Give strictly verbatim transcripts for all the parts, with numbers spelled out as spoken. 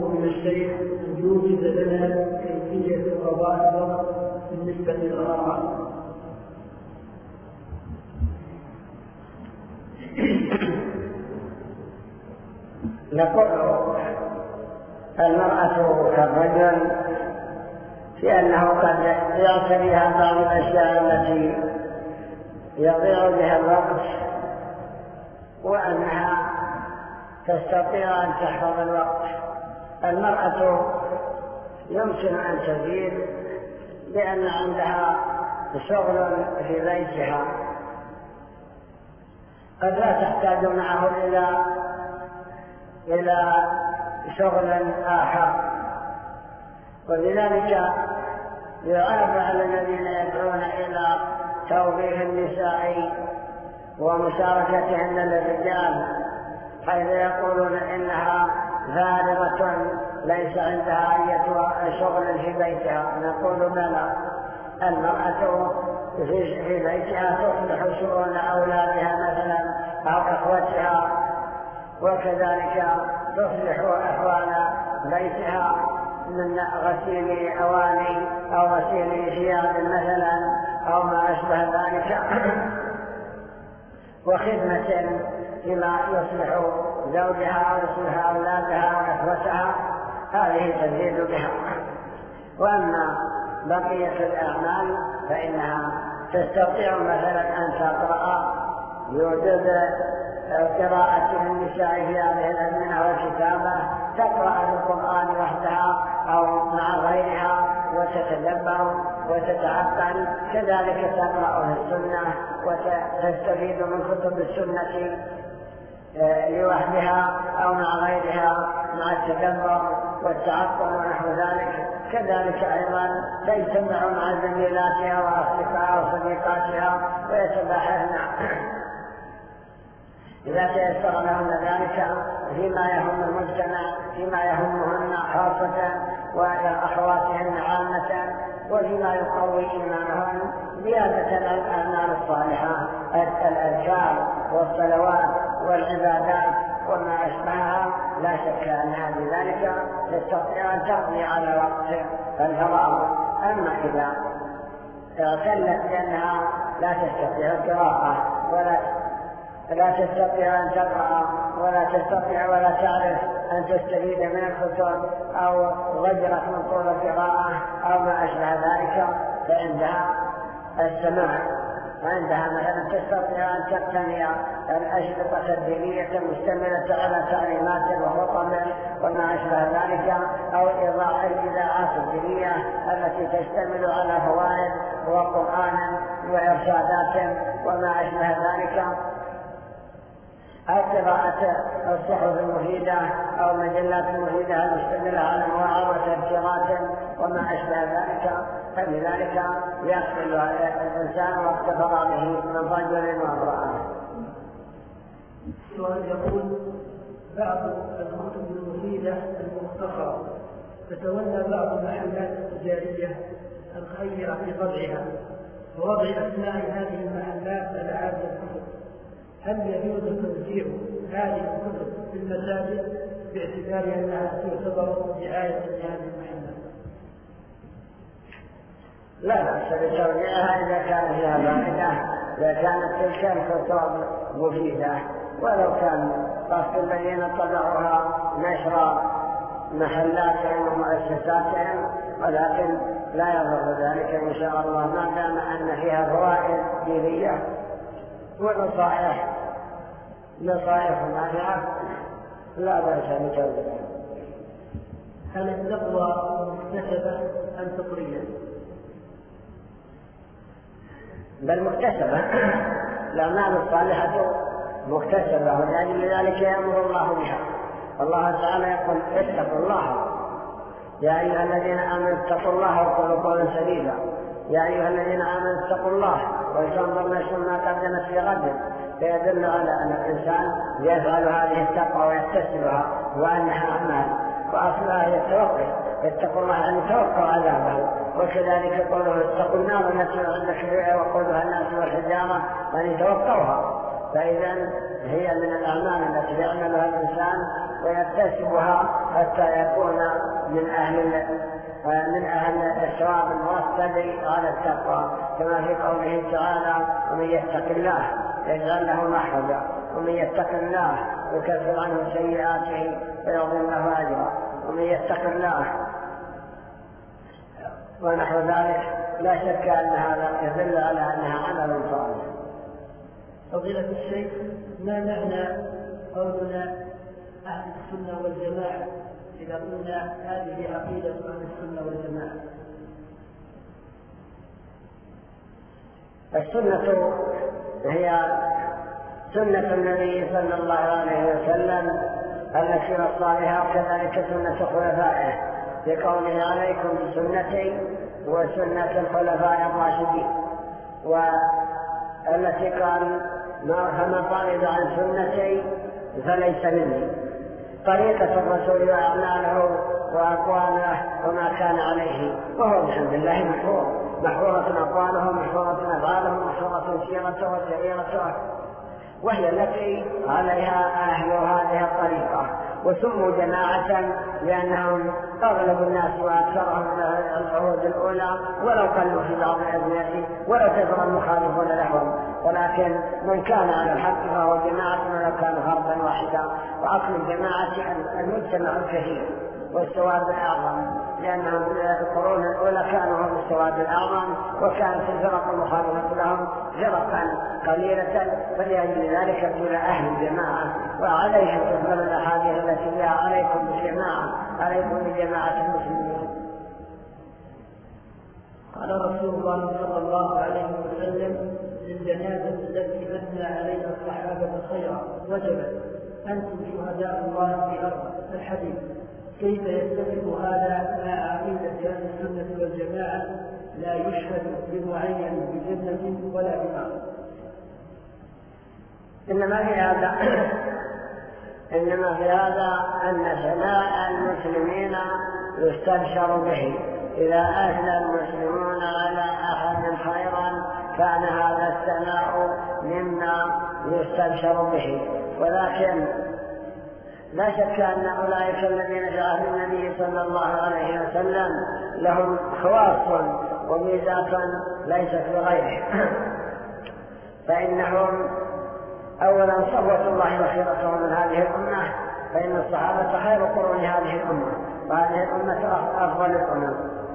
من الشيخ أن يوجد لنا كيفية قضاء الوقت بالنسبة للقراءة. نقول المرأة كالرجل في أنه قد يعتريها بعض الأشياء التي يضيع بها الوقت، وأنها تستطيع أن تحفظ الوقت. المرأة يمكن أن تزيد لأن عندها شغل في بيتها قد لا تحتاج معه إلى إلى شغل آخر، ولذلك يعاب على الذين يدعون إلى توظيف النساء ومشاركتهن للرجال، حيث يقولون إنها فارغة ليس عندها أي شغل في بيتها. نقول بلى، المرأة في بيتها تصلح شؤون أولادها مثلا أو أخوتها، وكذلك تصلح أحوال بيتها من غسيل أواني أو غسيل ثياب مثلا أو ما أشبه ذلك، وخدمة فيما يصلح زوجها أو يصلح أولادها أو أخوتها، هذه تزيد بها. وأما بقية الأعمال فإنها تستطيع مثلا أن تقرأ، يوجد قراءة النساء في هذه الأزمنة والكتابة، تقرأ القرآن وحدها أو مع غيرها وتتدبر وتتعقل، كذلك تقرأ في السنة وتستفيد من كتب السنة لوحدها أو مع غيرها مع التدبر والتعقل ونحو ذلك. كذلك أيضا تجتمع مع زميلاتها وأصدقائها وصديقاتها ويتباحثن إذا تيسر لهن ذلك فيما يهم المجتمع، فيما يهمهن خاصة وأخواتهن عامة، وفيما يقوي إيمانهن زيادة الأعمال الصالحة، الأذكار والصلوات والعبادات وما أشبهها. لا شك أنها بذلك تستطيع أن تقضي على وقت الفراغ. أما إذا اعتلت بأنها لا تستطيع القراءة ولا لا تستطيع أن تقرأ ولا تستطيع ولا تعرف أن تستفيد من الكتب أو غجرت من طول القراءة أو ما أشبه ذلك، فعندها السماع، وعندها مثلا تستطيع أن تقتني الأشرطة الدينية المشتملة على تعليمات وخطب وما أشبه ذلك، أو إيضاح الإذاعات الدينية التي تشتمل على فوائد وقرآن وإرشادات وما أشبه ذلك، أو قراءة الصحف المفيدة أو مجلات مفيدة المشتملة على مواعظ وتذكيرات وما أشبه ذلك. فبذلك يقبل الإنسان وقت فراغه من رجل وامرأة. السؤال يقول: بعض الكتب المفيدة المختصرة تتولى بعض المحلات التجارية الخيرة في طبعها ووضع أسماء هذه المحلات على هذه الكتب، هل يجوز توزيع هذه الكتب في المساجد باعتبار أنها تعتبر دعاية لهذه المحلات؟ لا بأس بتوزيعها إذا كان فيها فائدة، إذا كانت تلك الكتب مفيدة، ولو كان قصد الذين طبعوها نشر محلاتهم ومؤسساتهم، ولكن لا يضر ذلك إن شاء الله ما دام أن فيها فوائد دينية ونصائح نصائح نافعة لا بأس بتوزيعها. هل التقوى مكتسبة أم فطرية؟ بل مكتسبة. الأعمال الصالحة مكتسبة، ولأجل ذلك يأمر الله بها. الله تعالى يقول: اتقوا الله يا أيها الذين آمنوا اتقوا الله وقولوا قولا سديدا. يا أيها الذين آمنوا اتقوا الله ولتنظر نفس ما قدمت في غد، فيدل على أن الإنسان يفعل هذه التقوى ويكتسبها وأنها أعمال، وأصلها هي التوقف. اتقوا الله أن توقعوا عذابه. وكذلك قوله: اتقوا النار التي أعدت للكافرين وقودها الناس والحجارة، أن يتوقعوها. فإذا هي من الأعمال التي يعملها الإنسان ويكتسبها حتى يكون من أهل من أهل الثواب المرتب على التقوى، كما في قوله تعالى: ومن يتق الله يجعل له مخرجا ومن يتق الله يكفر عنه سيئاته ويعظم له أجرا ومن يتق الله ونحو ذلك. لا شك أن هذا يدل على أنها عمل صالح. فضيلة الشيخ، ما معنى قولنا أهل السنة والجماعة إذا قلنا هذه عقيدة أهل السنة والجماعة؟ السنة هي سنة النبي صلى الله عليه وسلم التي وصى بها، وكذلك سنة خلفائه بقوله: عليكم بسنتي وسنة الخلفاء الراشدين، والتي قال: فمن رغب عن سنتي فليس مني. طريقة الرسول وأعماله وأقواله وما كان عليه، وهو بحمد الله محفوظ، محفوظة أقواله، محفوظة أفعاله، محفوظة سيرته وسريرته، وهي التي عليها أهل هذه الطريقة. وسموا جماعة لأنهم أغلب الناس وأكثرهم العهود الأولى، ولو قلوا في بعض الأزمنة ولو كثر المخالفون لهم، ولكن من كان على الحق فهو جماعة ولو كان فردا واحدا. وأصل الجماعة المجتمع الكثير والسواد الأعظم، لأنهم في القرون الأولى كانوا هم السواد الأعظم، وكانت الفرق المخالفة لهم فرقا قليلة، فلأجل ذلك قيل أهل الجماعة. وعليهم تفضل الأحاديث التي فيها: عليكم بالجماعة، عليكم بجماعة المسلمين. قال رسول الله صلى الله عليه وسلم: للجنازة التي أثنى عليها الصحابة خيرا وجبت، أنتم شهداء الله في أرض. الحديث. كيف يتفق هذا مع عقيدة أهل السنة والجماعة لا يشهد بمعين بجنة ولا بنار؟ إنما في هذا إنما في هذا أن ثناء المسلمين يستبشر به. إذا أثنى المسلمون على أحد خيرا كان هذا الثناء مما يستبشر به، ولكن لا شك أن أولئك الذين جاءوا النبي صلى الله عليه وسلم لهم خواص وميزات ليست لغيره. فإنهم أولا صفوة الله وخيرته من هذه الأمة، فإن الصحابة خير قرون هذه الأمة، وهذه الأمة أفضل الأمم.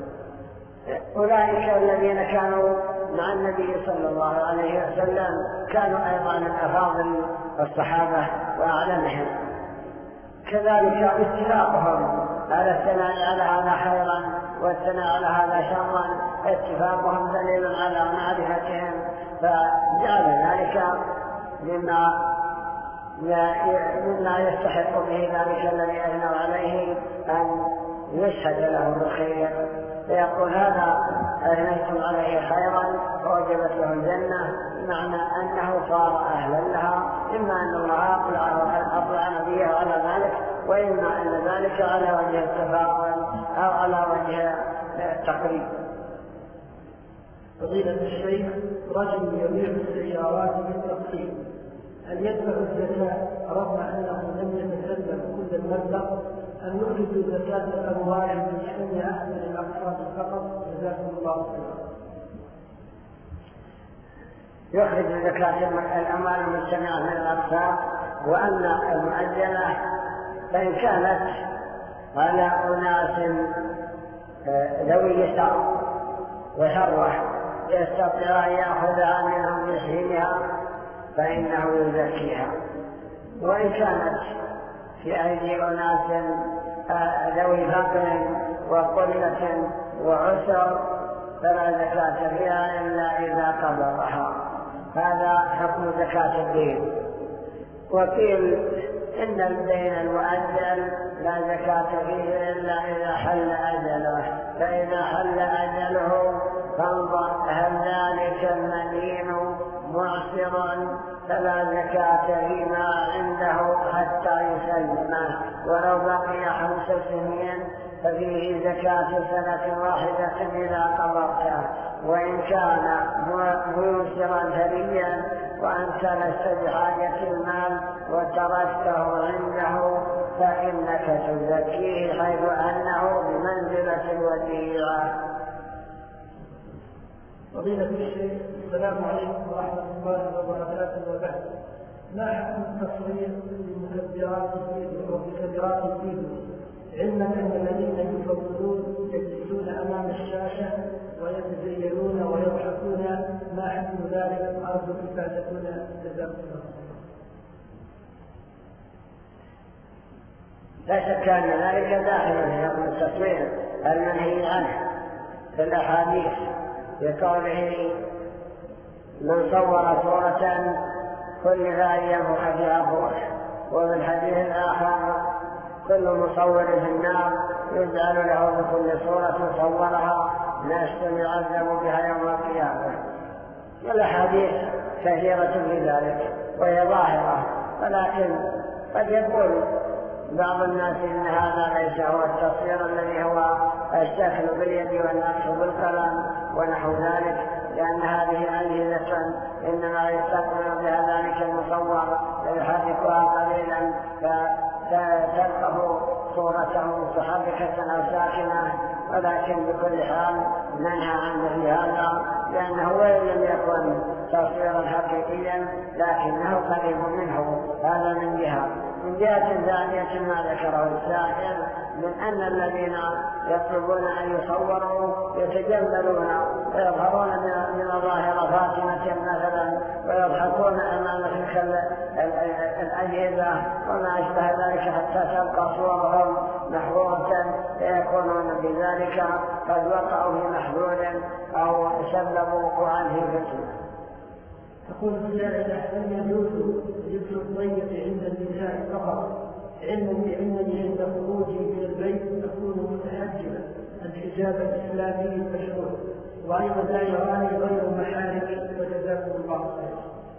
أولئك الذين كانوا مع النبي صلى الله عليه وسلم كانوا أيضا من أفاضل الصحابة وأعلمهم. كذلك اتفاقهم على الثناء على هذا خيرا والثناء على هذا شرا، اتفاقهم دليل على معرفتهم، فجعل ذلك مما مما يستحق به ذلك الذي أثنوا عليه أن يشهد له بالخير، فيقول: هذا أثنيتم عليه خيرا ووجبت له الجنة، بمعنى أنه صار أهلا لها، إما أن الله أطلع نبيه على ذلك، وإما أن ذلك على وجه التفاضل أو على وجه التقريب. فضيلة الشيخ، رجل يبيع السيارات بالتقسيم، هل يدفع الزكاة رغم أنه لم يتسلم كل المبلغ، أم يخرج زكاة الأموال من شأنها من الأقساط فقط؟ جزاكم الله خيرا. يخرج زكاة الأموال المجتمعة من الأقساط، وأما المؤجلة فإن كانت على أناس ذوي يسار وثروة يستطيع أن يأخذها منهم بسهمها فإنه يزكيها، وإن كانت في أيدي أناس ذوي فقر وقلة وعسر فلا زكاة فيها إلا إذا قبضها. هذا حكم زكاة الدين. وقيل إن الدين المؤجل لا زكاة فيه إلا إذا حل أجله، فإذا حل أجله فانظر هل ذلك المدين معسر فلا زكاة فيما عنده حتى يسلمه، ولو بقي خمس سنين ففيه زكاة سنة واحدة إذا قبضته. وإن كان ميسرا ثريا وأنت لست بحاجة المال وتركته عنده فإنك تزكيه حيث أنه بمنزلة الوديعة. فضيلة الشيخ، السلام عليكم ورحمة الله وبركاته. وبعد، ما حكم التصوير بمكبرات الفيديو وبكاميرات الفيديو، علما أن الذين يفضلون يجلسون أمام الشاشة ويتزينون ويضحكون، ما حكم ذلك؟ أرجو إفادتنا جزاكم الله. لا شك أن ذلك داخل في حكم التصوير المنهي عنه في الأحاديث بقوله من صور صورة كل أن ينفخ فيها فوق، وفي الحديث الآخر كل مصور في النار يجعل له بكل صورة صورها ناس يعذب بها يوم القيامة. والأحاديث كثيرة في ذلك وهي ظاهرة، ولكن قد يقول بعض الناس إن هذا ليس هو التصوير الذي هو الشكل باليد والنقش بالقلم ونحو ذلك، لأن هذه أجهزة إنما يستقبل بها ذلك المصور ويحركها قليلا فتلقف صورته متحركة أو ساكنة، ولكن بكل حال منهى عن مثل هذا، لأنه وإن لم يكن تصويرا حقيقيا لكنه قريب منه. هذا من جهة. من جهة ثانية ما ذكره السائل من أن الذين يطلبون أن يصوروا يتجملون ويظهرون من ظاهرة فاطمة مثلا ويضحكون أمام تلك الأجهزة وما أشبه ذلك حتى تبقى صورهم محفوظة، فيكونون بذلك قد وقعوا في محذور أو سببوا وقوعا في فتنة. تقول السائلة: هل يجوز لبس الضيق عند النساء فقط، علما بأنني عند خروجي من البيت أكون متحجبا الحجاب الإسلامي المشروع، وأيضا لا يراني غير محارمي، وجزاكم الله خيرا.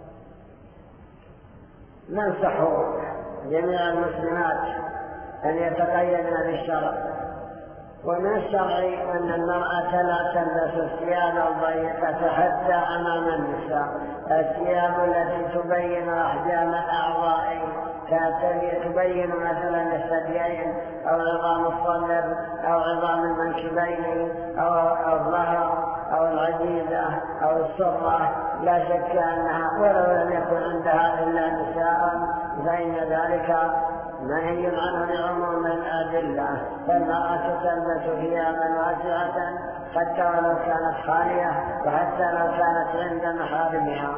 ننصح جميع المسلمات أن يتقيدن بالشرع، ومن الشرع أن المرأة لا تلبس الثياب الضيقة حتى أمام النساء، الثياب التي تبين أحجام الأعضاء تبين مثلا الثديين أو عظام الصدر أو عظام المنكبين أو الظهر أو العجيزة أو السرة، لا شك أنها ولو لم يكن عندها إلا نساء فإن ذلك منهي عنه لعموم الأدلة. فالمرأة تلبس ثيابا واسعة حتى ولو كانت خالية وحتى لو كانت عند محارمها،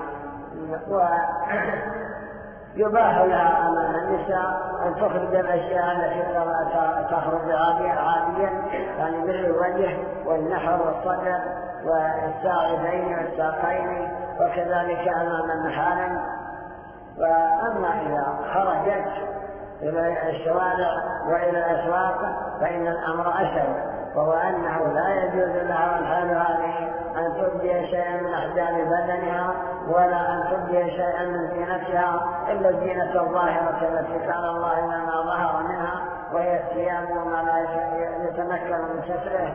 ويباح لها أمام النساء أن تخرج الأشياء التي تخرج عاديا، يعني مثل الوجه والنحر والصدر والساعدين والساقين، وكذلك أمام المحارم. وأما إذا خرجت إلى الشوارع وإلى الأسواق فإن الأمر أسهل، وهو أنه لا يجوز لها الحال هذه أن تبدي شيئا من أحجام بدنها ولا أن تبدي شيئا من زينتها إلا الزينة الظاهرة التي قال الله لما ظهر منها، وهي الثياب وما لا يتمكن من ستره،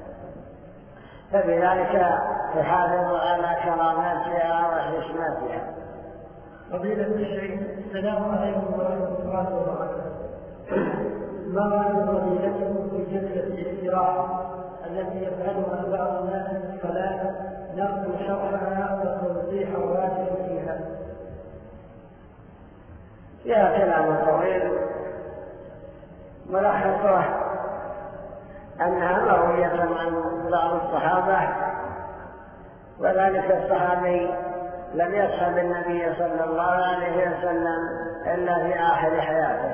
فبذلك تحافظ على كرامتها وحشمتها. فضيلة الشيخ، السلام عليكم ورحمة الله وبركاته. ما رأي فضيلتكم في جلسة الاستراحة التي يفعلها بعض الناس في الصلاة، نقل شرحها وتوضيح الراجع فيها؟ فيها كلام طويل، ملخصه أنها مروية عن بعض الصحابة، وذلك الصحابي لم يصحب النبي صلى الله عليه وسلم إلا في آخر حياته،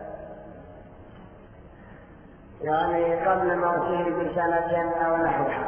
يعني قبل موته بسنة أو نحوها.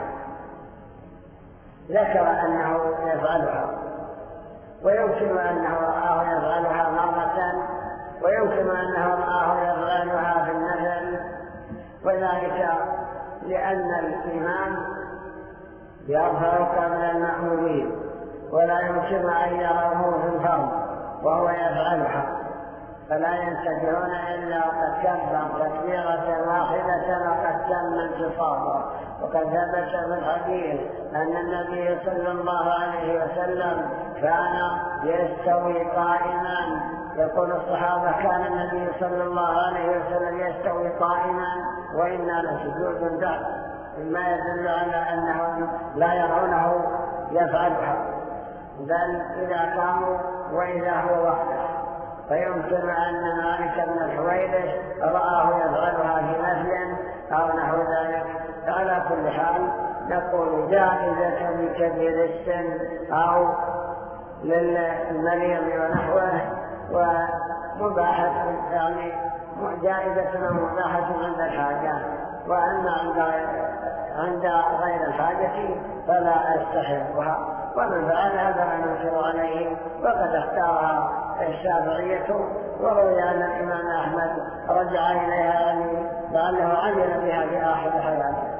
ذكر أنه يفعلها، ويمكن أنه رآه يفعلها مرة، ويمكن أنه رآه يفعلها في النفل، وذلك لأن الإمام يظهر قبل المأمومين ولا يمكن أن يروه في الفرض وهو يفعلها، فلا ينتبهون إلا وقد كبر تكبيرة واحدة وقد تم انتصابه. وقد ثبت في الحديث أن النبي صلى الله عليه وسلم كان يستوي قائما. يقول الصحابة كان النبي صلى الله عليه وسلم يستوي قائما وإنا لسجود له، مما يدل على أنهم لا يرونه يفعلها، بل إذا قاموا وإذا هو وحده. فيمكن أن مالك بن الحويرث رآه يفعلها في نفل أو نحو ذلك. على كل حال نقول جائزة لكبير السن أو للمريض ونحوه، ومباحة يعني جائزة ومباحة عند الحاجة، وأن عند غير الحاجة فلا أستحبها. ومن فعلها فلا ننكر عليه، وقد اختارها الشافعية، وروي أن الإمام أحمد رجع إليها يعني لعله عمل بها في آخر حياته.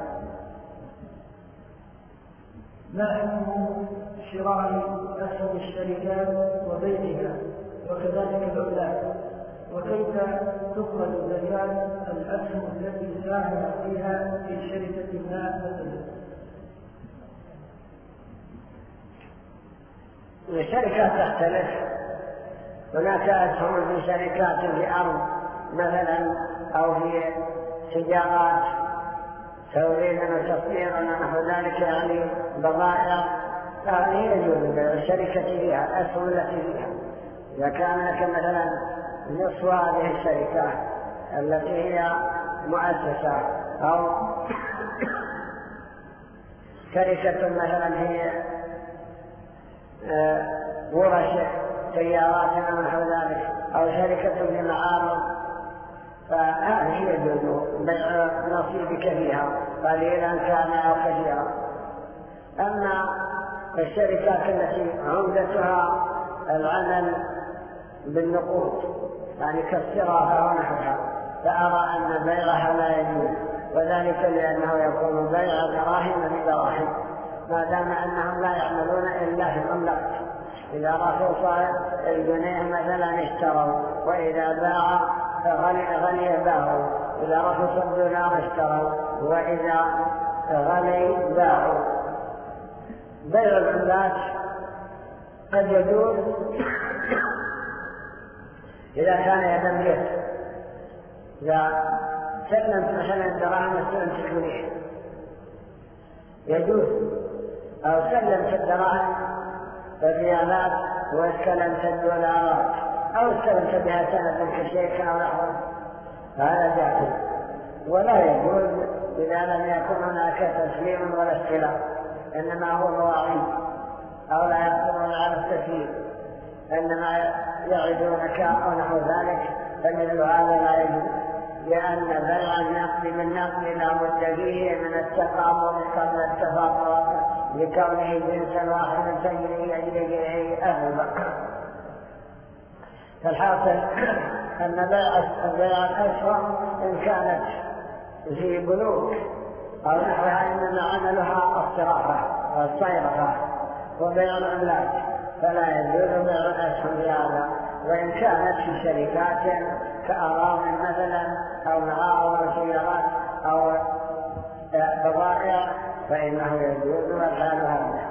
ما حكم شراء أسهم الشركات وبيعها وكذلك العملات، وكيف تخرج زكاة الأسهم التي ساهم فيها في شركة ما مثلا؟ الشركات تختلف. هناك أسهم في شركات في أرض مثلا أو في تجارات توريد وتصدير ونحو ذلك، يعني بضائع، هذه يجوز الشركة فيها أسهم التي فيها. إذا كان لك مثلا نصف هذه الشركة التي هي مؤسسة أو شركة مثلا هي ورش سيارات ونحو ذلك، أو شركة لمعارض، فهذه يجوز بيع نصيبك فيها قليلا كان أو كثيرا. أما الشركات التي عمدتها العمل بالنقود يعني كالصرافة ونحوها، فأرى أن بيعها لا يجوز، وذلك لأنه يكون بيع دراهم بدراهم، ما دام أنهم لا يعملون إلا في العملات. إذا رأوا صاحب الجنيه مثلا اشتروا، وإذا باع غني غني باعوا، إذا رأوا الدولار اشتروا، وإذا غني باعوا. بيع العملات قد يجوز إذا كان يدا بيد، إذا سلمت مثلا الدراهم واستلمت الجنيه يجوز، أو سلمت الدراهم والريالات واستلمت الدولارات، أو استلمت بها سنة كشيك أو نحوه، هذا جائز. ولا يجوز إذا لم يكن هناك تسليم ولا استلام، إنما هو مواعيد، أو لا يقدرون على التسليم، إنما يعدونك أو نحو ذلك، فمثل هذا لا يجوز، لأن بيع النقل بالنقل لا بد فيه من التقابل قبل التفاضل، لكونه جنسا واحدا تجري يجري أهل بكر. فالحاصل أن بيع الأسهم إن كانت في بنوك أو نحوها إنما عملها الصرافة والصيرفة، وبيع العملات فلا يجوز بيع الأسهم بهذا. وإن كانت في شركات كأراضي مثلا أو معارض أو سيارات أو بضائع فإنه يجوز ويفعل هذا.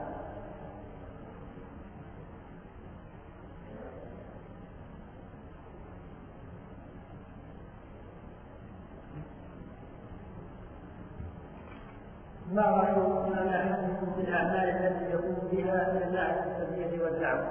ما رأيكم ما يحكمكم في الأعمال التي يقوم بها جماعة التبليغ والدعوة؟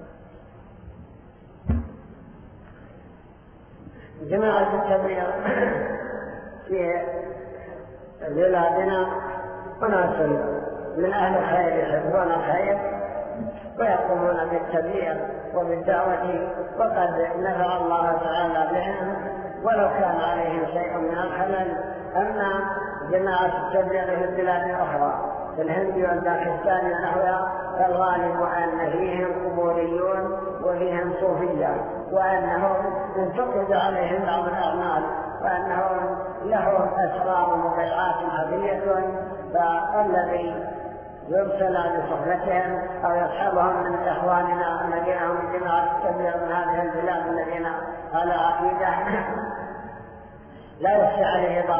جماعة التبليغ في بلادنا أناس من أهل الخير يحبون الخير ويقومون بالتبليغ وبالدعوة، وقد نفع الله تعالى بهم ولو كان عليهم شيء من الخلل. أما جماعة التبليغ في البلاد الأخرى في الهند والباكستان ونحوها فالغالب أن فيهم قبوريون وفيهم صوفية، وأنهم انتقد عليهم بعض الأعمال، وأنهم لهم أسرار وبيعات خفية، فالذي يرسل لصحبتهم أو يصحبهم من إخواننا الذين هم من جماعة التبليغ من هذه البلاد الذين على عقيدة لا يخشى عليه ضرر،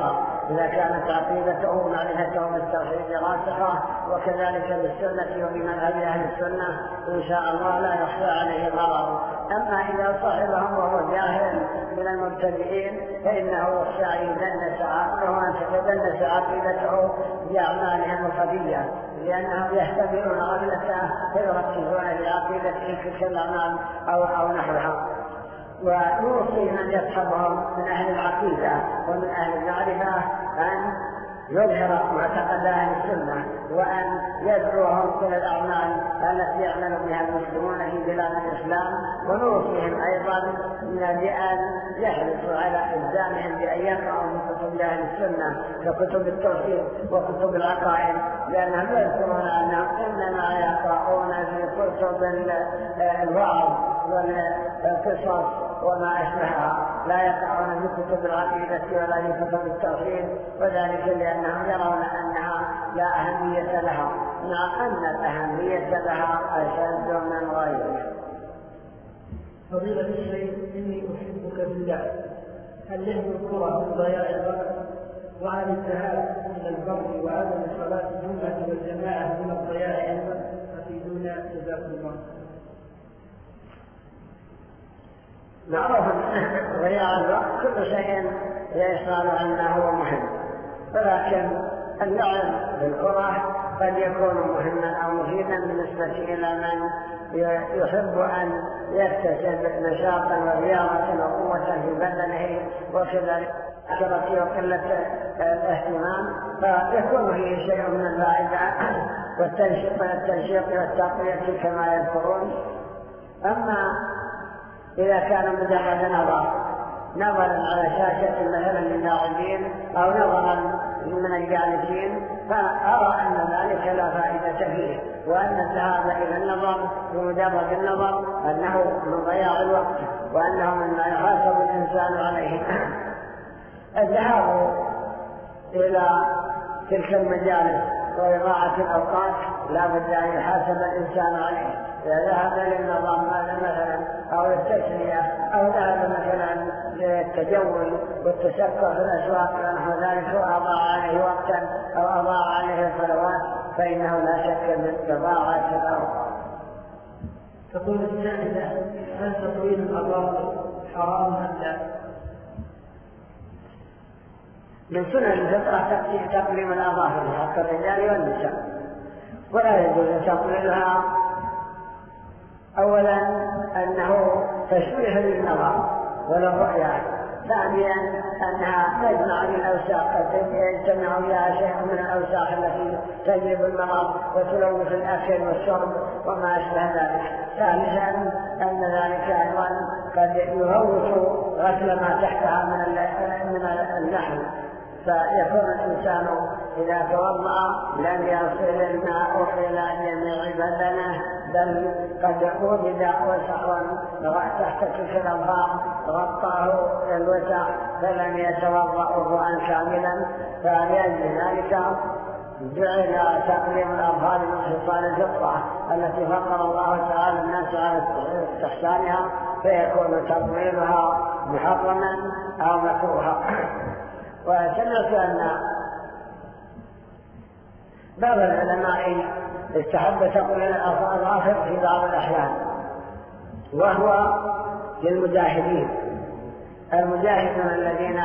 إذا كانت عقيدته ومعرفته بالتوحيد راسخة، وكذلك بالسنة وبمنهج أهل السنة إن شاء الله لا يخفى عليه ضرر. أما إذا صاحبهم وهو جاهل من المبتدئين فإنه يخشى يدنس عقله تتدنس عقيدته بأعمالهم الخفية، لأنهم يحتملون غفلته فيركزون بعقيدته في كل الأعمال أو أو نحوها. ونوصي من يصحبهم من أهل العقيدة ومن أهل المعرفة أن يظهر معتقد أهل السنة، وأن يدعوهم إلى الأعمال التي يعمل بها المسلمون في بلاد الإسلام. ونوصيهم أيضا بأن يحرصوا على إلزامهم بأن يقرأوا من كتب أهل السنة ككتب التوحيد وكتب العقائد، لأنهم يذكرون أنهم إنما يقرؤون في كتب الوعظ والقصص وما أشبهها، لا يقرؤون في كتب العقيدة ولا في كتب التوحيد، وذلك لأنهم يرون أنها لا أهمية لها، مع أن الأهمية لها أشد من غيرها. فضيلة الشيخ، إني أحبك بالله، هل يهدي الكرة من ضياع الوقت وعن الذهاب إلى البر وعدم صلاة الجمعة والجماعة من الضياع أيضا؟ أفيدونا جزاكم الله. معروف أن ضياع الوقت كل شيء يشعر أنه مهم، ولكن اللعب بالكرة قد يكون مهما أو مفيدا بالنسبة إلى من يحب أن يكتسب نشاطا ورياضة وقوة في بدنه وكذلك كثرة وقلة الاهتمام، فيكون فيه شيء من الفائدة والتنشيط والتقوية كما يذكرون. أما إذا كان مجرد نظر نظرا على شاشة مثلا للاعبين أو نظرا من الجالسين، فأرى أن ذلك لا فائدة فيه، وأن الذهاب إلى النظر بمجرد النظر أنه من ضياع الوقت، وأنه مما يحاسب الإنسان عليه. الذهاب إلى تلك المجالس وإضاعة الأوقات لا بد أن يحاسب الإنسان عليه. إذا ذهب للنظام مثلا أو التسلية أو ذهب مثلا للتجول والتسكر في الأسواق ونحو ذلك وأضاع عليه وقتا أو أضاع عليه صلوات فإنه لا شك من إضاعة الأوقات. تقول السائلة: هل تطويل الأظافر حرام أم لا؟ من سنن الفطرة تقليم الأظافر حق الرجال والنساء، ولا يجوز تقليلها. أولا أنه تشويه للنظر وللرؤية، ثانيا أنها تجمع للأوساخ، قد يجتمع فيها شيء من الأوساخ التي تجلب المرض وتلوث الأكل والشرب وما أشبه ذلك، ثالثا أن ذلك أيضا قد يهوش غسل ما تحتها من اللحم، فيكون الإنسان إذا توضأ لم يصل الماء إلى جميع بدنه، بل قد وجد وسخ تحت تلك الأظفار غطاه الوسخ فلم يتوضأ وضوءا كاملا، فلأجل ذلك جعل تقليم الأظفار من خصال الفطرة التي فطر الله تعالى الناس على استحسانها، فيكون تطويلها محرما أو مكروها. وسمعت أن بعض العلماء استحب تقليل الأظافر في بعض الأحيان، وهو للمجاهدين المجاهدون الذين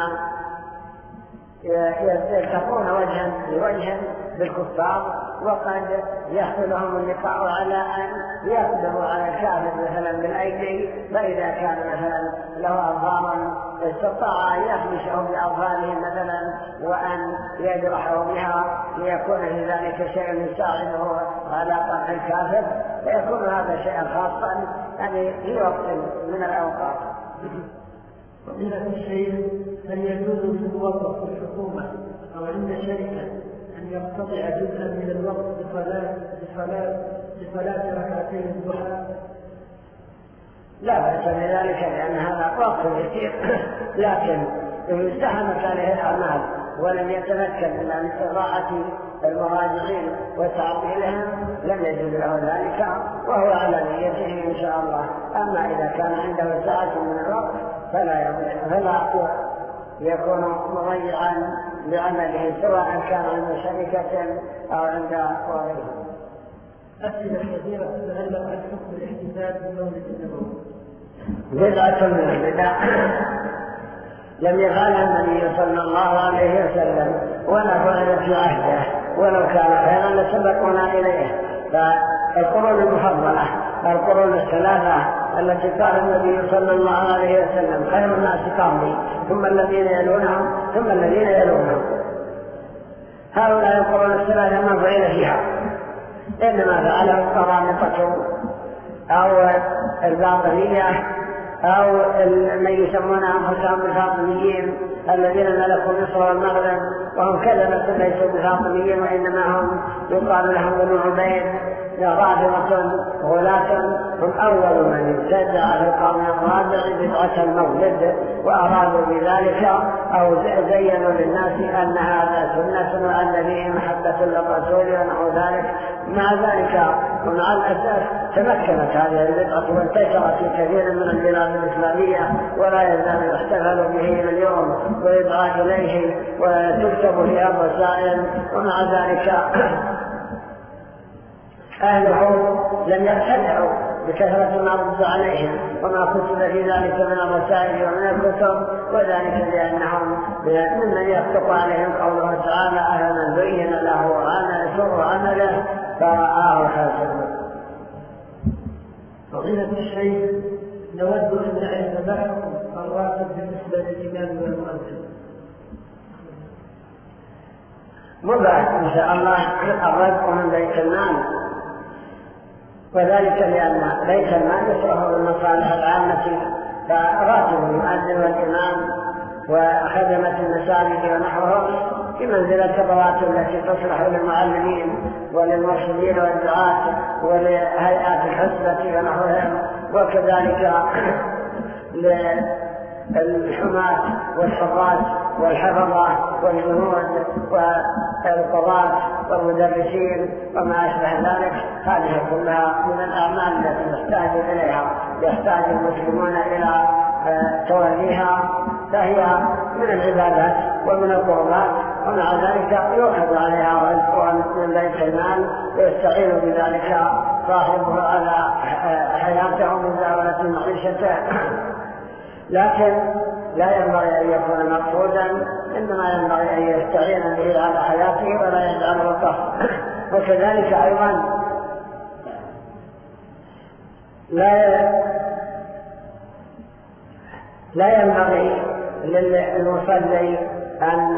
يلتقون وجها بوجه بالكفار، وقد يحصل لهم اللقاء على أن يقدروا على الكافر مثلا بالأيدي، فإذا كان مثلا له أظفارا استطاع أن يخمشه بأظفاره مثلا وأن يجرحه بها ليكون في ذلك شيء يساعده على قطع الكافر، فيكون هذا شيئا خاصا يعني في وقت من الأوقات. فضيلة الشيخ، هل يجوز للموظف في الحكومة أو عند شركة أن يقتطع جزءا من الوقت لصلاة لصلاة لصلاة ركعتين الضحى؟ لا بأس بذلك، لأن هذا وقت يسير، لكن إن ازدحمت عليه الأعمال ولم يتمكن إلا من إضاعة المراجعين وتعطيلهم لم يجوز له ذلك، وهو على نيته إن شاء الله. أما إذا كان عنده ساعة من الوقت فلا فلا يكون مضيعا بعمله سواء كان عند شركة أو عند غيرهم. أسئلة كثيرة تتعلق عن حكم الاحتفال بمولد النبوي. بدعة من البدع لم يفعلها النبي صلى الله عليه وسلم ولا فعلت في عهده، ولو كان خيرا لسبقونا إليه. فالقرون المفضلة القرون الثلاثة التي قال النبي صلى الله عليه وسلم خير الناس قرني ثم الذين يلونهم ثم الذين يلونهم، هؤلاء القرون الثلاثة ما فعل فيها، إنما فعله القرامطة أو الباطنية أو من يسمون أنفسهم بالفاطميين الذين ملكوا مصر والمغرب، وهم كذبة ليسوا بالفاطميين وإنما هم يقال لهم بنو عبيد رافضة غلاة، هم أول من ابتدع في القرن الرابع بدعة المولد، وأرادوا بذلك أو زينوا للناس أن هذا سنة وأن فيه محبة للرسول ونحو ذلك. مع ذلك ومع الأسف تمكنت هذه البدعة وانتشرت في كثير من البلاد الإسلامية، ولا يزال يحتفل به اليوم ويدعى إليه وتكتب فيها الرسائل. ومع ذلك أهله لم يبتدعوا بكثرة ما رد عليهم وما كتب في ذلك من الرسائل ومن الكتب، وذلك لأنهم ممن يصدق عليهم قوله تعالى أهلا زين له وأنا سر عمله فرآه حسنا. فضيلة الشيخ، نود أن نعرف ما حكم الراتب بالنسبة للإمام والمؤذن. مباح إن شاء الله الرزق من بيت المال، وذلك لأن بيت المال يصرف بالمصالح العامة، فراتب المؤذن والإمام وخدمة المساجد ونحوهم بمنزلة الرواتب التي تصلح للمعلمين وللمرشدين والدعاة ولهيئات الحسبة ونحوهم، وكذلك للحماة والحراس والحفظة والجنود والقضاة والمدرسين وما أشبه ذلك. هذه كلها من الأعمال التي يحتاج إليها يحتاج المسلمون إلى توليها، فهي من العبادات ومن القربات، ومع ذلك يؤخذ عليها رزق من بيت المال ويستعين بذلك صاحبه على حياته ومزاولة معيشته. لكن لا ينبغي أن يكون مقصودا، إنما ينبغي أن يستعين به على حياته ولا يجعل وقف. وكذلك أيضا لا لا ينبغي للمصلي أن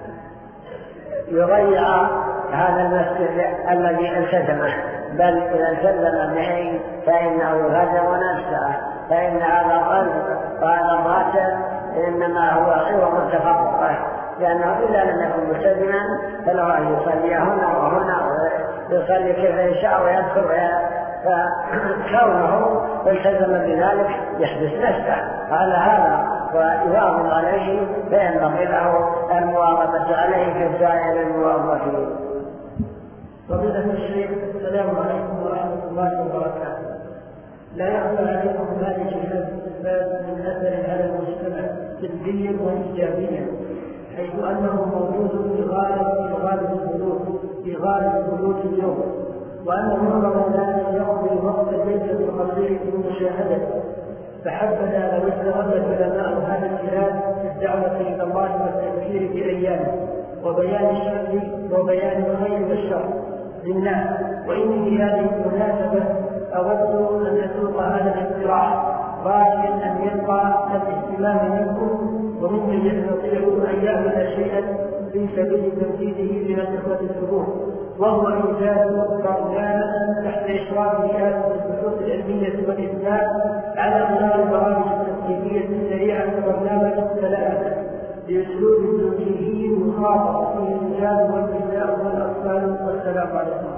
يضيع هذا المسجد الذي التزمه، بل إذا التزم به فإنه يغادر نفسه، فإن هذا الرزق وهذا الراتب إنما هو عوض تفرقه، لأنه إذا لم يكن ملتزما فله أن يصلي هنا وهنا ويصلي كيف يشاء ويدخل، فكونه التزم بذلك يحدث نفسه على هذا ويواظب عليه، فينبغي له المواظبة عليه كسائر الموظفين. فضيلة الشيخ، السلام عليكم ورحمة الله وبركاته. لا يخفى عليكم هذه الأسباب من أثر على المجتمع سلبيا وإيجابيا، حيث أنه موجود في غالب في غالب البلود في غالب البلود اليوم، وأن معظم الناس يقضي وقت الليل القصير في مشاهدته. فحبذا لو استغل العلماء هذا الجهاد في الدعوة إلى الله والتذكير بأيامه وبيان الشر وبيان الخير والشر للناس. وإني في هذه المناسبة أود أن أسوق هذا الاقتراح، راجيا أن يبقى الاهتمام منكم وممن يستطيع أن يعمل شيئا في سبيل تنفيذه من الإخوة السبوع، وهو إيجاد برنامج تحت إشراف هيئة البحوث العلمية والإسلام على غرار البرامج التثقيفية السريعة كبرنامج السلامة بأسلوب توجيهي مخاطب فيه الرجال والنساء والأطفال. والسلام عليكم.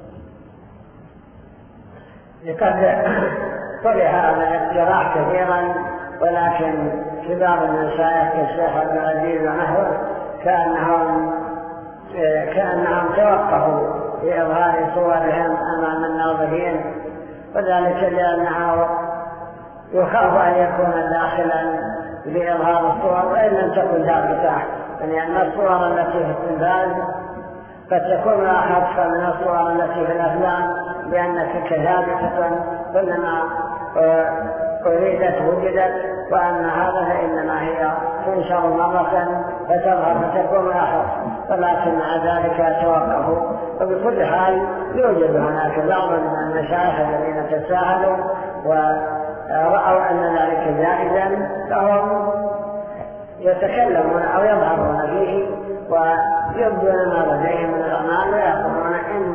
لقد طرح هذا الاقتراح كثيرا، ولكن كبار المشايخ كالشيخ عبد العزيز ونحوه كأنهم كأنهم توقفوا في إظهار صورهم أمام الناظرين، وذلك لأنه يخاف أن يكون داخلا بإظهار الصور وإن لم تكن ثابتة، لأن الصور التي في التلفاز قد تكون أخف من الصور التي في الأفلام، لأن تلك ثابتة كلما أريدت وجدت، وأن هذا فإنما هي تنشر مرة فتظهر فتكون أخف، ولكن مع ذلك توقفوا. وبكل حال يوجد هناك بعض من المشايخ الذين تساهلوا ورأوا أن ذلك جائزا، فهم يتكلمون أو يظهرون فيه ويبدون ما لديهم من الأعمال، ويقولون إن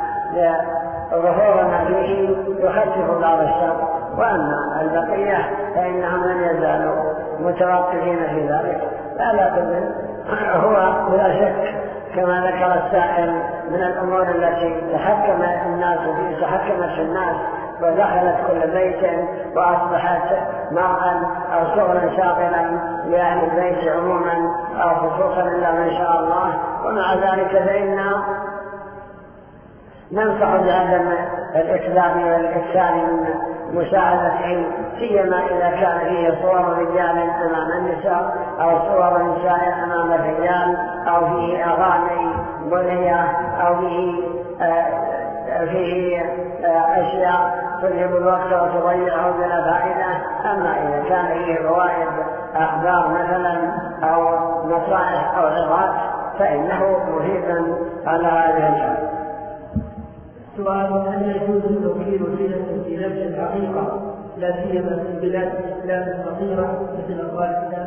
ظهورنا فيه يخفف بعض الشر، وأما البقية فإنهم لن يزالوا متوقفين في ذلك. لا تظن هو بلا شك كما ذكر السائل من الأمور التي تحكم الناس فيه تحكمت في الناس ودخلت كل بيت وأصبحت مرءا أو شغلا شاغلا لأهل البيت عموما أو خصوصا إلا من شاء الله. ومع ذلك فإنا ننصح بعدم الإكذاب والإكثار من مشاهدته، سيما إذا كان فيه صور رجال أمام النساء أو صور نساء أمام الرجال، أو فيه أغاني بنية، أو فيه آه فيه آه أشياء تذهب الوقت وتضيعه بلا فائدة. أما إذا كان فيه فوائد أخبار مثلا أو نصائح أو عظات فإنه مفيد على هذه الحال. سؤال: هل يجوز توكيل وسيلة في لبس الحقيقة لا سيما في بلاد الإسلام الفقيرة مثل أفغانستان؟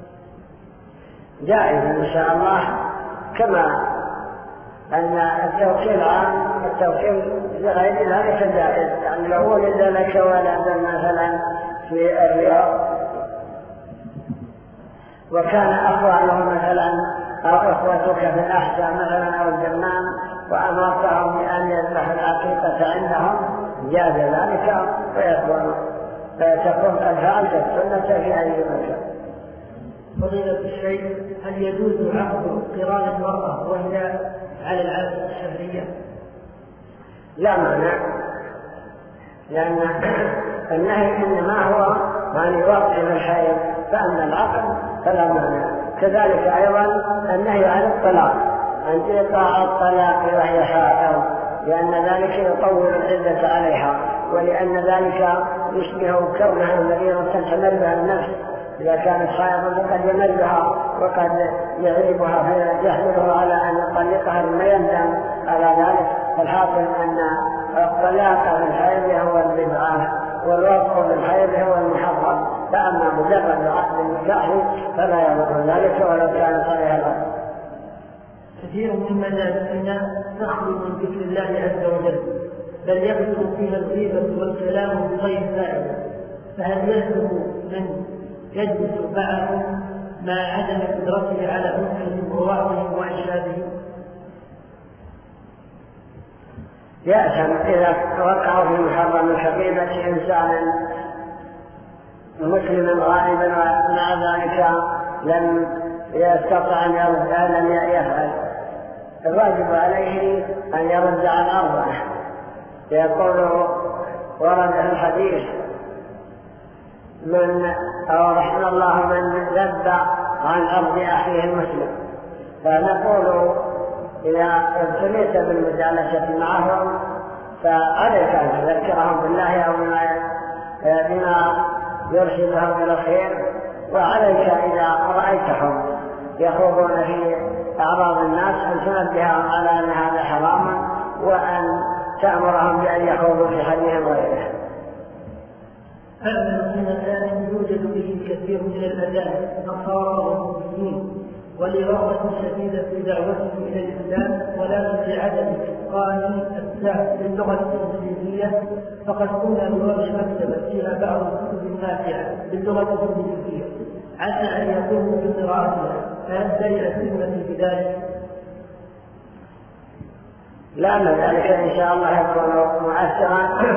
جائز إن شاء الله، كما أن التوكيل عام التوكيل لغير ذلك جائز. يعني لو ولد لك ولدا مثلا في الرياض وكان أخوانه مثلا أو أخوتك في الأحساء مثلا أو الجمام وأمرتهم بأن يذبحوا العقيقة عندهم جاز ذلك، ويكون تكون قد فعلت السنة في أي مكان. فضيلة الشيخ: هل يجوز عقد قران المرأة وهي على العادة الشهرية؟ لا مانع، لأن النهي إنما هو أن يوقف الحيض، فأما العقد فلا مانع. كذلك أيضا النهي عن الطلاق، عن إيقاع الطلاق وهي حائض، لأن ذلك يطول العدة عليها، ولأن ذلك يشبه كونها المريضة تحمل بها النفس. إذا كانت حائضا فقد يملها وقد يغلبها فيحملها على أن يطلقها لما يندم على ذلك. فالحاصل أن الطلاق في الحيض هو البدعة والوقف في الحيض هو المحرم، فأما مجرد عقد النكاح فلا يضر ذلك ولو كان صحيح الأمر. كثير من مجالسنا تخلو من ذكر الله عز وجل، بل يكثر فيها الغيبة والكلام بغير فائدة، فهل يلزم من يجلس معهم مع عدم قدرته على نصحهم ووعظهم وإرشادهم؟ يأثم إذا وقعوا في محرم كغيبة إنسان مسلم غائبا ومع ذلك لم يستطع أن يرد لم يفعل. الواجب عليه أن يرد عن أرضه. يقول ورد في الحديث: من أو رحم الله من ذب عن أرض أخيه المسلم. فنقول إذا ابتليت بالمجالسة معهم فعليك أن تذكرهم بالله أو بما, بما يرشدهم إلى الخير، وعليك إذا رأيتهم يخوضون في أعراض الناس أن تنبههم على أن هذا حرام، وأن تأمرهم بأن يخوضوا في حديث غيره. هذا المكان يوجد به كثير من الأذان نصارى والمسلمين، ولرغبة شديدة في دعوتهم إلى الإسلام، ولكن لعدم إتقان السهل باللغة الإنجليزية، فقد كنا نورش مكتبة فيها بعض الكتب النافعة باللغة الإنجليزية عسى أن يقوموا بقراءتها، فهل دليل السنة بذلك؟ لأن ذلك إن شاء الله يكون مؤثرا.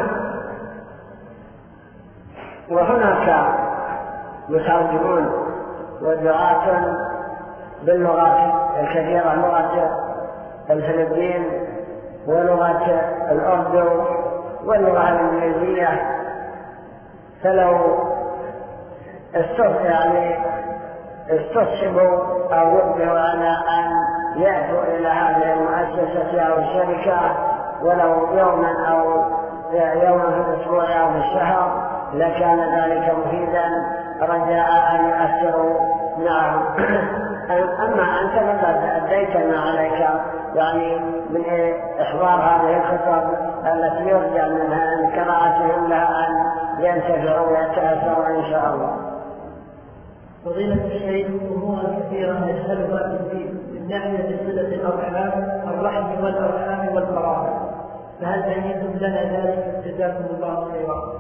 وهناك مترجمون ودعاة باللغات الكثيرة، لغة الفلبين ولغة الأردو واللغة الإنجليزية، فلو يعني استصحبوا أو يقبلوا على أن يأتوا إلى هذه المؤسسة أو الشركة ولو يوما أو يوما في الأسبوع أو في الشهر لكان ذلك مفيدا رجاء أن يؤثروا معهم. أما أنت فقد أديت ما عليك يعني من إحضار هذه الخطب التي يرجى منها أن قراءتهم لها أن ينتفعوا ويتأثروا إن شاء الله. فضيلة الشيخ أمورا كثيرة يسألها في الدين من ناحية صلة الأرحام الرحم والأرحام والقرابة، فهل بينتم لنا ذلك؟ جزاكم الله خيرا.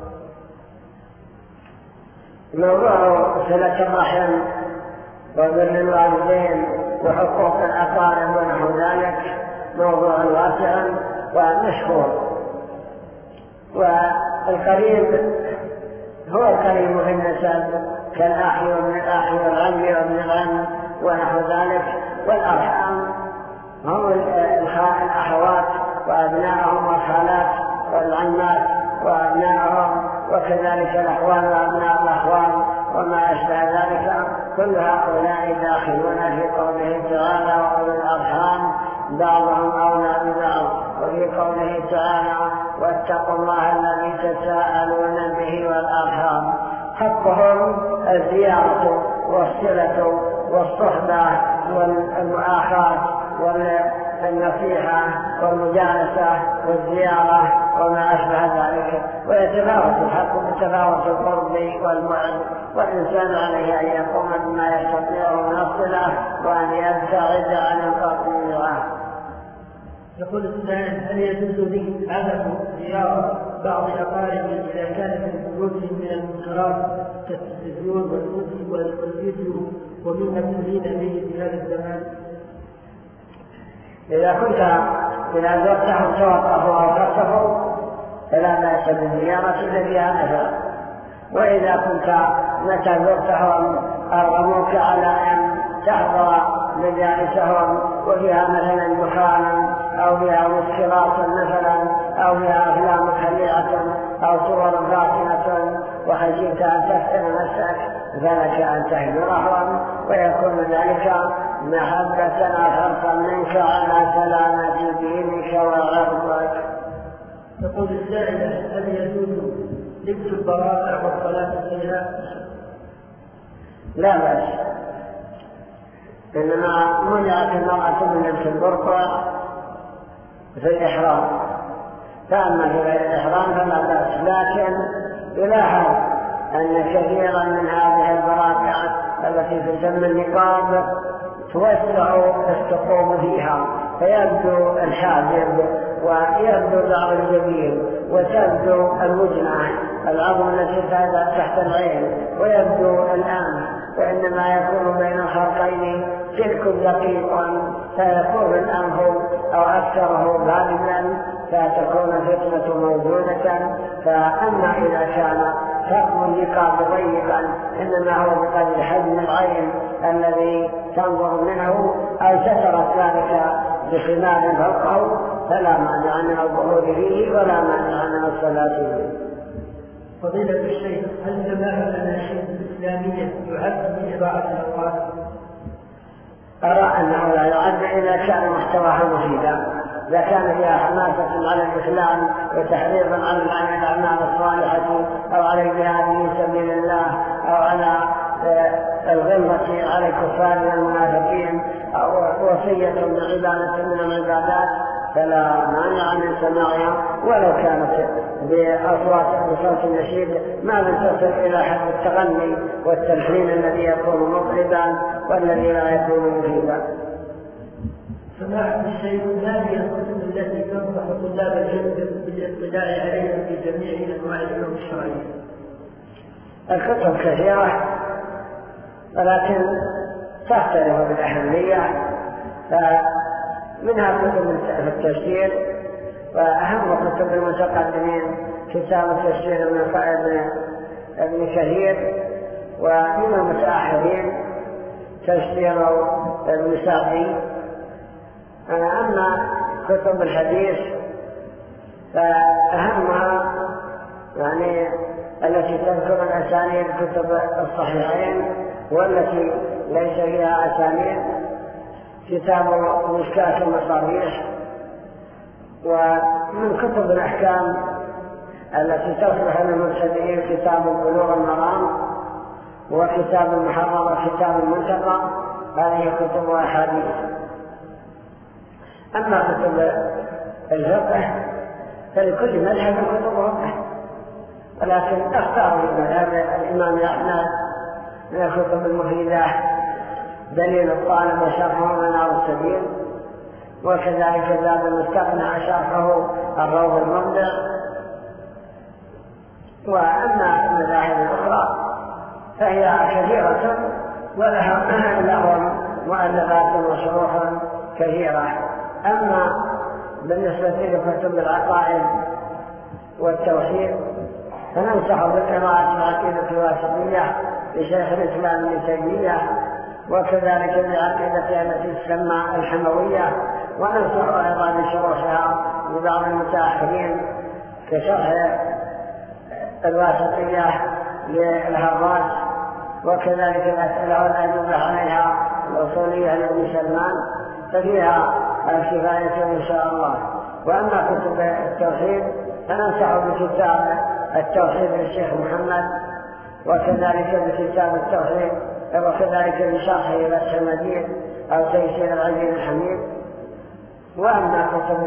موضوع صلة الرحم وبر الوالدين وحقوق الأقارب ونحو ذلك موضوع واسع ومشهور، والقريب هو القريب في النسب كالأخ وابن الأخ والعم وابن العم ونحو ذلك، والأرحام هم الأخوات وأبنائهم والخالات والعمات وأبنائهم، وكذلك الأخوان وأبناء الأخوان وما أشبه ذلك. كل هؤلاء داخلون في قوله تعالى وأولي الأرحام بعضهم أولى ببعض، وفي قوله تعالى واتقوا الله الذي تساءلون به والأرحام. حقهم الزيارة والصلة والصحبة والمؤاخاة والنصيحة والمجالسة والزيارة وما أشبه ذلك، ويتفاوت الحق بتفاوت القرب والبعد، والإنسان عليه أن يقوم بما يستطيع من الصلة وأن يبتعد عن القطيعة. يقول السائل هل يجوز لي عدم زيارة بعض أقاربي إذا كان في بيوتهم من المنكرات كالتلفزيون والفيديو ومن مبتلين به في هذا الزمان؟ إذا كنت إذا زرتهم توقفوا أو خصفوا فلا بأس بالزيارة فيها نفع، وإذا كنت متى زرتهم أرغموك على أن تحضر مجالسهم وفيها مثلا دخان أو فيها مسكرات مثلا أو فيها أفلام خليعة أو صور فاتنة وخشيت أن تفتن نفسك فلك أن تهجرهم، ويكون ذلك محبة حرصا منك على سلامة دينك وعرضك. يقول السائل هل يجوز لبس البرائع والصلاة فيها؟ لا بأس، إنما منعت المرأة من لبس البرقع في الإحرام، فأما في غير الإحرام فلا بأس، لكن يلاحظ أن كثيرا من هذه البرائع التي تسمى النقاب توسع الثقوب فيها فيبدو الحاجب ويبدو بعض الجبين وتبدو الوجنة العظم التي تحت العين ويبدو الأنف، وإنما يكون بين الخلقين سلك دقيق فيكون الأنف أو أكثره غالبا فتكون الفتنة موجودة. فأما إذا كان حكم النقاب ضيقا إنما هو بقدر حجم العين الذي تنظر منه أو سترت ذلك بخمار فوقه فلا مانع من الظهور فيه ولا مانع من الصلاة فيه. فضيلة الشيخ هل جماعة الأناشيد الإسلامية يعد من إضاعة الأوقات؟ أرى أنه لا يعد إذا كان محتواها مفيدا، إذا كان فيها حماسة على الإسلام وتحريضا على الأعمال الصالحة أو على الجهاد في سبيل الله أو على الغلظة على الكفار من المنافقين أو وصية بعبادة من العبادات فلا مانع من سماعها، ولو كانت بأصوات بصوت النشيد ما لم تصل إلى حد التغني والتلحين الذي يكون مطربا والذي لا يكون مفيدا. سماحة الشيخ ما هي الكتب التي تنصح طلاب العلم بالاطلاع عليها في جميع أنواع العلوم الشرعية؟ الكتب كثيرة ولكن تختلف بالأهمية، فمنها كتب في التفسير، وأهم كتب المتقدمين كتاب التفسير من ابن كثير، ومن المتأخرين تفسير ابن سعدي. أما كتب الحديث فأهمها يعني التي تذكر الأسانيد كتب الصحيحين والتي ليس فيها أسانيد كتاب مشكاة المصابيح. ومن كتب الأحكام التي تصلح للمبتدئين كتاب بلوغ المرام وكتاب المحرر وكتاب المنتقى، هذه كتب أحاديث. أما كتب الفقه فلكل مذهب كتب فقه، ولكن اختار مذهب الإمام أحمد من الكتب المفيدة دليل الطالب وشرحه منار السبيل، وكذلك زاد المستقنع شرحه الروض المبدع. وأما المذاهب الأخرى فهي كثيرة ولها لهم مؤلفات وشروح كثيرة. أما بالنسبة لكتب العقائد والتوحيد فننصح بقراءة العقيدة الواسطية لشيخ الإسلام ابن تيمية، وكذلك العقيدة التي تسمى الحموية، وننصح أيضا بشروحها لبعض المتأخرين كشرح الواسطية للهراس، وكذلك الأسئلة والأجوبة عليها الأصولية لابن سلمان، ففيها الكفاية إن شاء الله. وأما كتب التوحيد فننصح بكتاب التوحيد للشيخ محمد، وكذلك بكتاب التوحيد، وكذلك بشرحه فتح المجيد أو تيسير العزيز الحميد. وأما كتب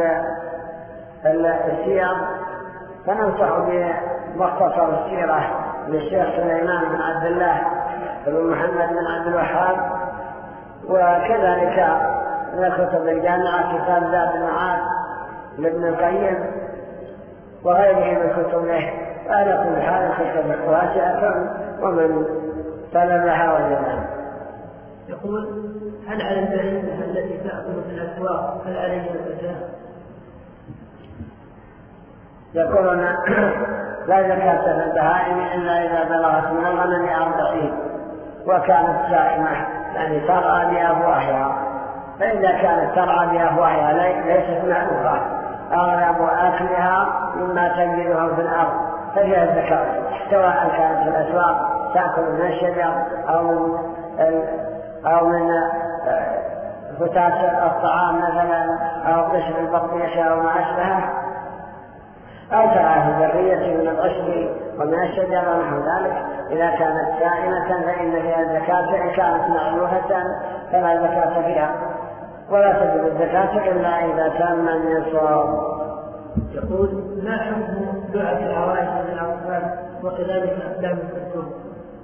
السير فننصح بمختصر السيرة للشيخ سليمان بن عبد الله بن محمد بن عبد الوهاب، وكذلك من الكتب الجامعة كتاب زاد المعاد لابن القيم وغيره من كتبه. وعلى كل حال كتب واسعة ومن طلبها وجدها. يقول: هل على البهيمة التي تأكل في الأسواق هل عليها الزكاة؟ يقولون لا زكاة في البهائم إلا إذا بلغت من الغنم أربعين وكانت سائمة، يعني ترعى بأفواهها. فإذا كانت ترعى بأفواهها ليست معروفة أغلب أكلها مما تجده في الأرض فهي الزكاة، سواء كانت في الأسواق تأكل من الشجر أو من أو من فتات الطعام مثلا أو قشر البطيخ أو ما أشبهه، أو ترى في ذرية من العشب ومن الشجر ونحو ذلك. إذا كانت سائمة فإن فيها الزكاة، إن كانت معلوفة فلا زكاة فيها، ولا تجب الزكاة إلا إذا تم النصاب. يقول: ما حكم لعب العوائد للأطفال وكذلك أفلام الكرتون؟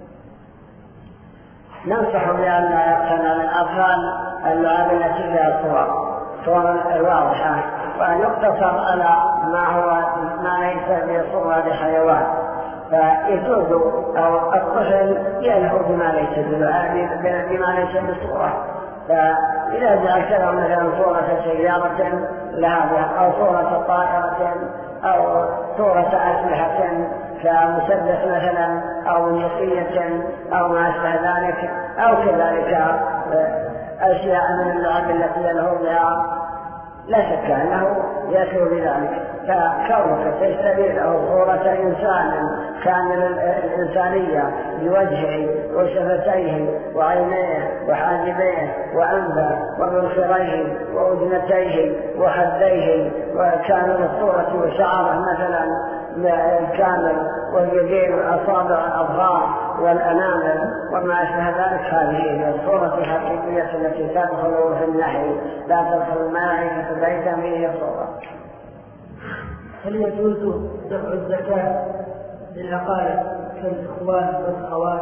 ننصح بأن لا يقتنى للأطفال اللعب التي فيها الصور صور الواضحة، وأن يقتصر على ما هو ما ليس بصورة لحيوان، فيجوز أو الطفل يلهو بما ليس بما ليس بصورة. فإذا جعلت له مثلا صورة سيارة لها أو صورة طائرة أو صورة أسلحة كمسدس مثلا أو موسيقية أو ما أشبه ذلك، أو كذلك أشياء من اللعب التي يلهو بها، لا شك أنه يأكل بذلك. فكونك تشتري له صورة إنسان كامل الإنسانية بوجهه وشفتيه وعينيه وحاجبيه وأنفه ومنخريه وأذنتيه وخديه وكامل الصورة وشعره مثلا الكامل واليدين والأصابع الأظهار والأنامل وما أشبه ذلك، هذه هي الصورة الحقيقية التي تدخل في النحي، لا تدخل الملائكة بيتا فيه صورة. هل يجوز دفع الزكاة للأقارب كالإخوان والأخوات؟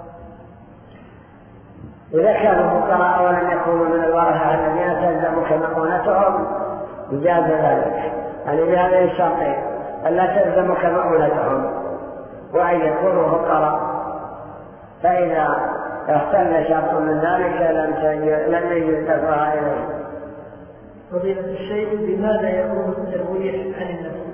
إذا كانوا فقراء ولم يكونوا من الورثة الذين تلزمك مؤونتهم جاز ذلك، يعني بهذه الشرطين: ألا تلزمك مؤونتهم وأن يكونوا فقراء. فإذا اختل شرط من ذلك لم يجوز دفعها إليه. فضيلة الشيخ، بماذا يكون الترويح عن النفس؟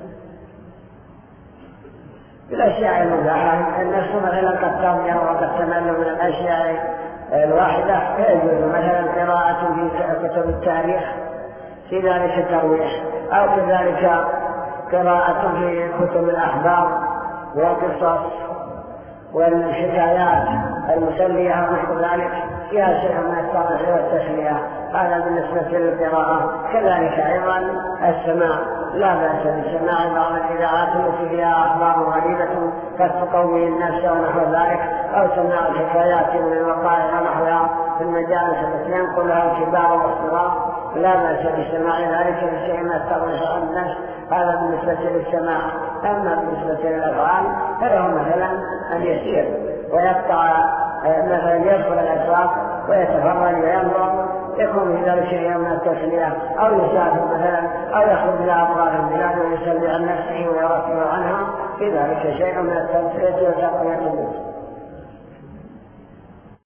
بالأشياء المباحة. النفس مثلا قد تضيع وقد تمل من الأشياء الواحدة، فيجوز مثلا قراءة في كتب التاريخ في ذلك الترويح، أو كذلك قراءة في كتب الأخبار والقصص والحكايات المسلية ونحو ذلك فيها شيء من الترفيه والتسلية. هذا بالنسبة للقراءة. كذلك أيضا السماع، لا بأس بسماع بعض الإذاعات التي فيها أخبار غريبة قد تقوي النفس ونحو ذلك، أو سماع الحكايات من الوقائع ونحوها في المجالس التي ينقلها الكبار والصغار، لا بأس بسماع ذلك لشيء من الترفيه عن النفس. هذا بالنسبة للسماع. أما بالنسبة للأفعال فله مثلا أن يسير ويقطع، مثلا يدخل الأسواق ويتفرج وينظر، يكون في ذلك شيء من التسلية، أو يسافر مثلا، أو يخرج إلى أطراف البلاد ويسلي عن نفسه ويرفع عنها، في ذلك شيء من التسلية وتقوية النفس.